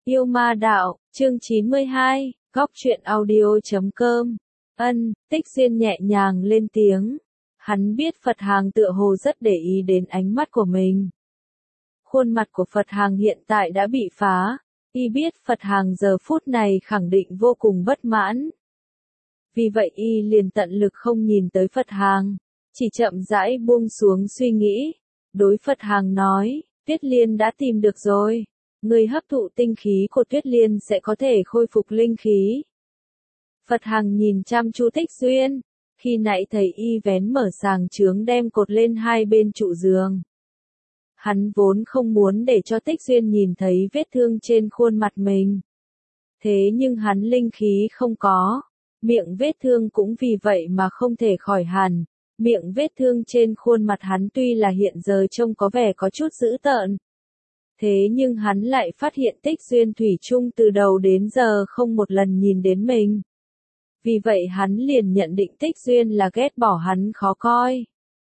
Yêu ma đạo, chương 92, góc truyện audio.com. Tích Xuyên nhẹ nhàng lên tiếng. Hắn biết Phật Hàng tựa hồ rất để ý đến ánh mắt của mình. Khuôn mặt của Phật Hàng hiện tại đã bị phá. Y biết Phật Hàng giờ phút này khẳng định vô cùng bất mãn. Vì vậy Y liền tận lực không nhìn tới Phật Hàng, chỉ chậm rãi buông xuống suy nghĩ. Đối Phật Hàng nói, Tuyết Liên đã tìm được rồi. Người hấp thụ tinh khí của Tuyết Liên sẽ có thể khôi phục linh khí. Phật Hàng nhìn chăm chú Tích Xuyên, khi nãy thấy Y vén mở sàng chướng đem cột lên hai bên trụ giường. Hắn vốn không muốn để cho Tích Xuyên nhìn thấy vết thương trên khuôn mặt mình. Thế nhưng hắn linh khí không có, miệng vết thương cũng vì vậy mà không thể khỏi hẳn. Miệng vết thương trên khuôn mặt hắn tuy là hiện giờ trông có vẻ có chút dữ tợn. Thế nhưng hắn lại phát hiện Tích Xuyên thủy chung từ đầu đến giờ không một lần nhìn đến mình. Vì vậy hắn liền nhận định Tích Xuyên là ghét bỏ hắn khó coi.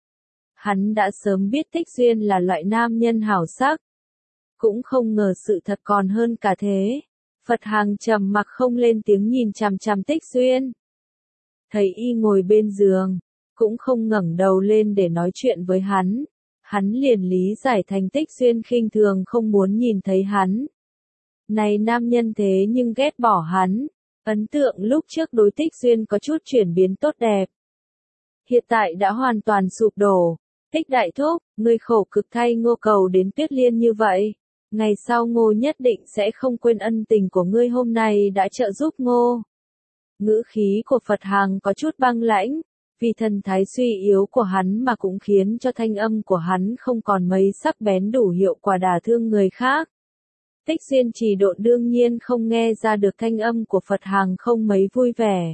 Hắn đã sớm biết Tích Xuyên là loại nam nhân hảo sắc. Cũng không ngờ sự thật còn hơn cả thế. Phật Hàng trầm mặc không lên tiếng nhìn chằm chằm Tích Xuyên. Thấy Y ngồi bên giường, cũng không ngẩng đầu lên để nói chuyện với hắn. Hắn liền lý giải thành Tích Xuyên khinh thường không muốn nhìn thấy hắn. Này nam nhân thế nhưng ghét bỏ hắn. Ấn tượng lúc trước đối Tích Xuyên có chút chuyển biến tốt đẹp. Hiện tại đã hoàn toàn sụp đổ. Tích đại thúc, ngươi khổ cực thay Ngô cầu đến Tuyết Liên như vậy. Ngày sau Ngô nhất định sẽ không quên ân tình của ngươi hôm nay đã trợ giúp Ngô. Ngữ khí của Phật Hàng có chút băng lãnh. Vì thần thái suy yếu của hắn mà cũng khiến cho thanh âm của hắn không còn mấy sắc bén đủ hiệu quả đả thương người khác. Tích Xuyên Trì Độn đương nhiên không nghe ra được thanh âm của Phật Hàng không mấy vui vẻ.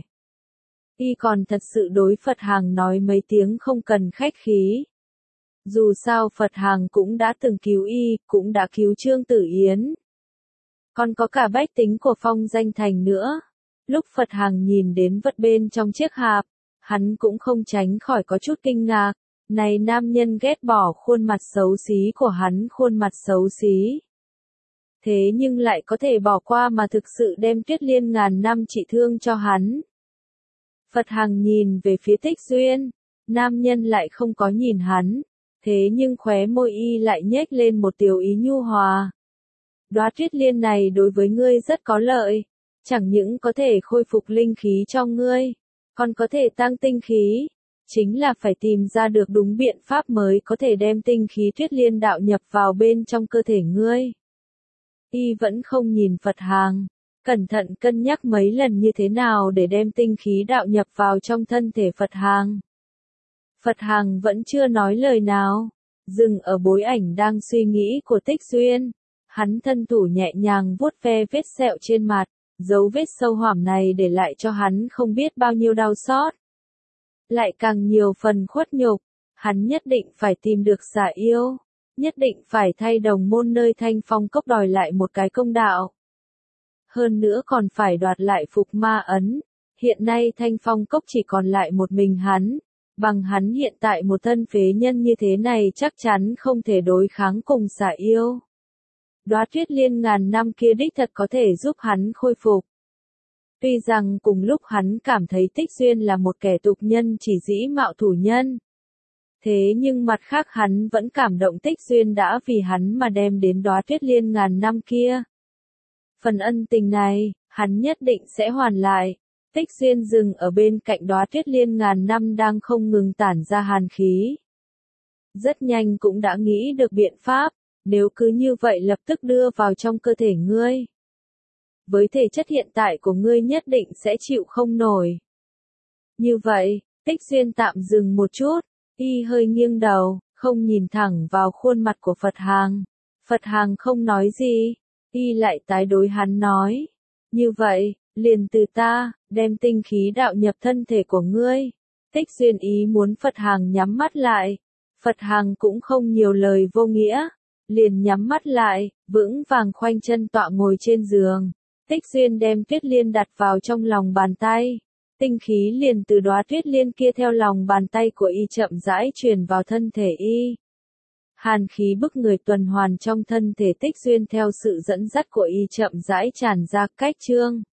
Y còn thật sự đối Phật Hàng nói mấy tiếng không cần khách khí. Dù sao Phật Hàng cũng đã từng cứu Y, cũng đã cứu Trương Tử Yến. Còn có cả bách tính của Phong Danh Thành nữa. Lúc Phật Hàng nhìn đến vật bên trong chiếc hạp, hắn cũng không tránh khỏi có chút kinh ngạc. Này nam nhân ghét bỏ khuôn mặt xấu xí của hắn, khuôn mặt xấu xí. Thế nhưng lại có thể bỏ qua mà thực sự đem Tuyết Liên ngàn năm trị thương cho hắn. Phật Hàng nhìn về phía Tích Xuyên, nam nhân lại không có nhìn hắn, thế nhưng khóe môi Y lại nhếch lên một tiểu ý nhu hòa. Đóa Tuyết Liên này đối với ngươi rất có lợi, chẳng những có thể khôi phục linh khí cho ngươi, còn có thể tăng tinh khí. Chính là phải tìm ra được đúng biện pháp mới có thể đem tinh khí Tuyết Liên đạo nhập vào bên trong cơ thể ngươi. Y vẫn không nhìn Phật Hàng, cẩn thận cân nhắc mấy lần như thế nào để đem tinh khí đạo nhập vào trong thân thể Phật Hàng. Phật Hàng vẫn chưa nói lời nào, dừng ở bối ảnh đang suy nghĩ của Tích Xuyên. Hắn thân thủ nhẹ nhàng vuốt ve vết sẹo trên mặt, dấu vết sâu hoảm này để lại cho hắn không biết bao nhiêu đau xót. Lại càng nhiều phần khuất nhục, hắn nhất định phải tìm được Xà Yêu. Nhất định phải thay Đồng Môn nơi Thanh Phong Cốc đòi lại một cái công đạo. Hơn nữa còn phải đoạt lại Phục Ma Ấn. Hiện nay Thanh Phong Cốc chỉ còn lại một mình hắn. Bằng hắn hiện tại một thân phế nhân như thế này chắc chắn không thể đối kháng cùng Xà Yêu. Đóa Tuyết Liên ngàn năm kia đích thật có thể giúp hắn khôi phục. Tuy rằng cùng lúc hắn cảm thấy Tích Xuyên là một kẻ tục nhân chỉ dĩ mạo thủ nhân. Thế nhưng mặt khác hắn vẫn cảm động Tích Xuyên đã vì hắn mà đem đến đóa Tuyết Liên ngàn năm kia. Phần ân tình này, hắn nhất định sẽ hoàn lại. Tích Xuyên dừng ở bên cạnh đóa Tuyết Liên ngàn năm đang không ngừng tản ra hàn khí. Rất nhanh cũng đã nghĩ được biện pháp, nếu cứ như vậy lập tức đưa vào trong cơ thể ngươi. Với thể chất hiện tại của ngươi nhất định sẽ chịu không nổi. Như vậy, Tích Xuyên tạm dừng một chút. Y hơi nghiêng đầu, không nhìn thẳng vào khuôn mặt của Phật Hàng. Phật Hàng không nói gì, Y lại tái đối hắn nói. Như vậy, liền từ ta, đem tinh khí đạo nhập thân thể của ngươi. Tích Xuyên ý muốn Phật Hàng nhắm mắt lại. Phật Hàng cũng không nhiều lời vô nghĩa. Liền nhắm mắt lại, vững vàng khoanh chân tọa ngồi trên giường. Tích Xuyên đem Tuyết Liên đặt vào trong lòng bàn tay. Tinh khí liền từ đóa Tuyết Liên kia theo lòng bàn tay của Y chậm rãi truyền vào thân thể Y. Hàn khí bức người tuần hoàn trong thân thể Tích Duyên theo sự dẫn dắt của y chậm rãi tràn ra cách chương.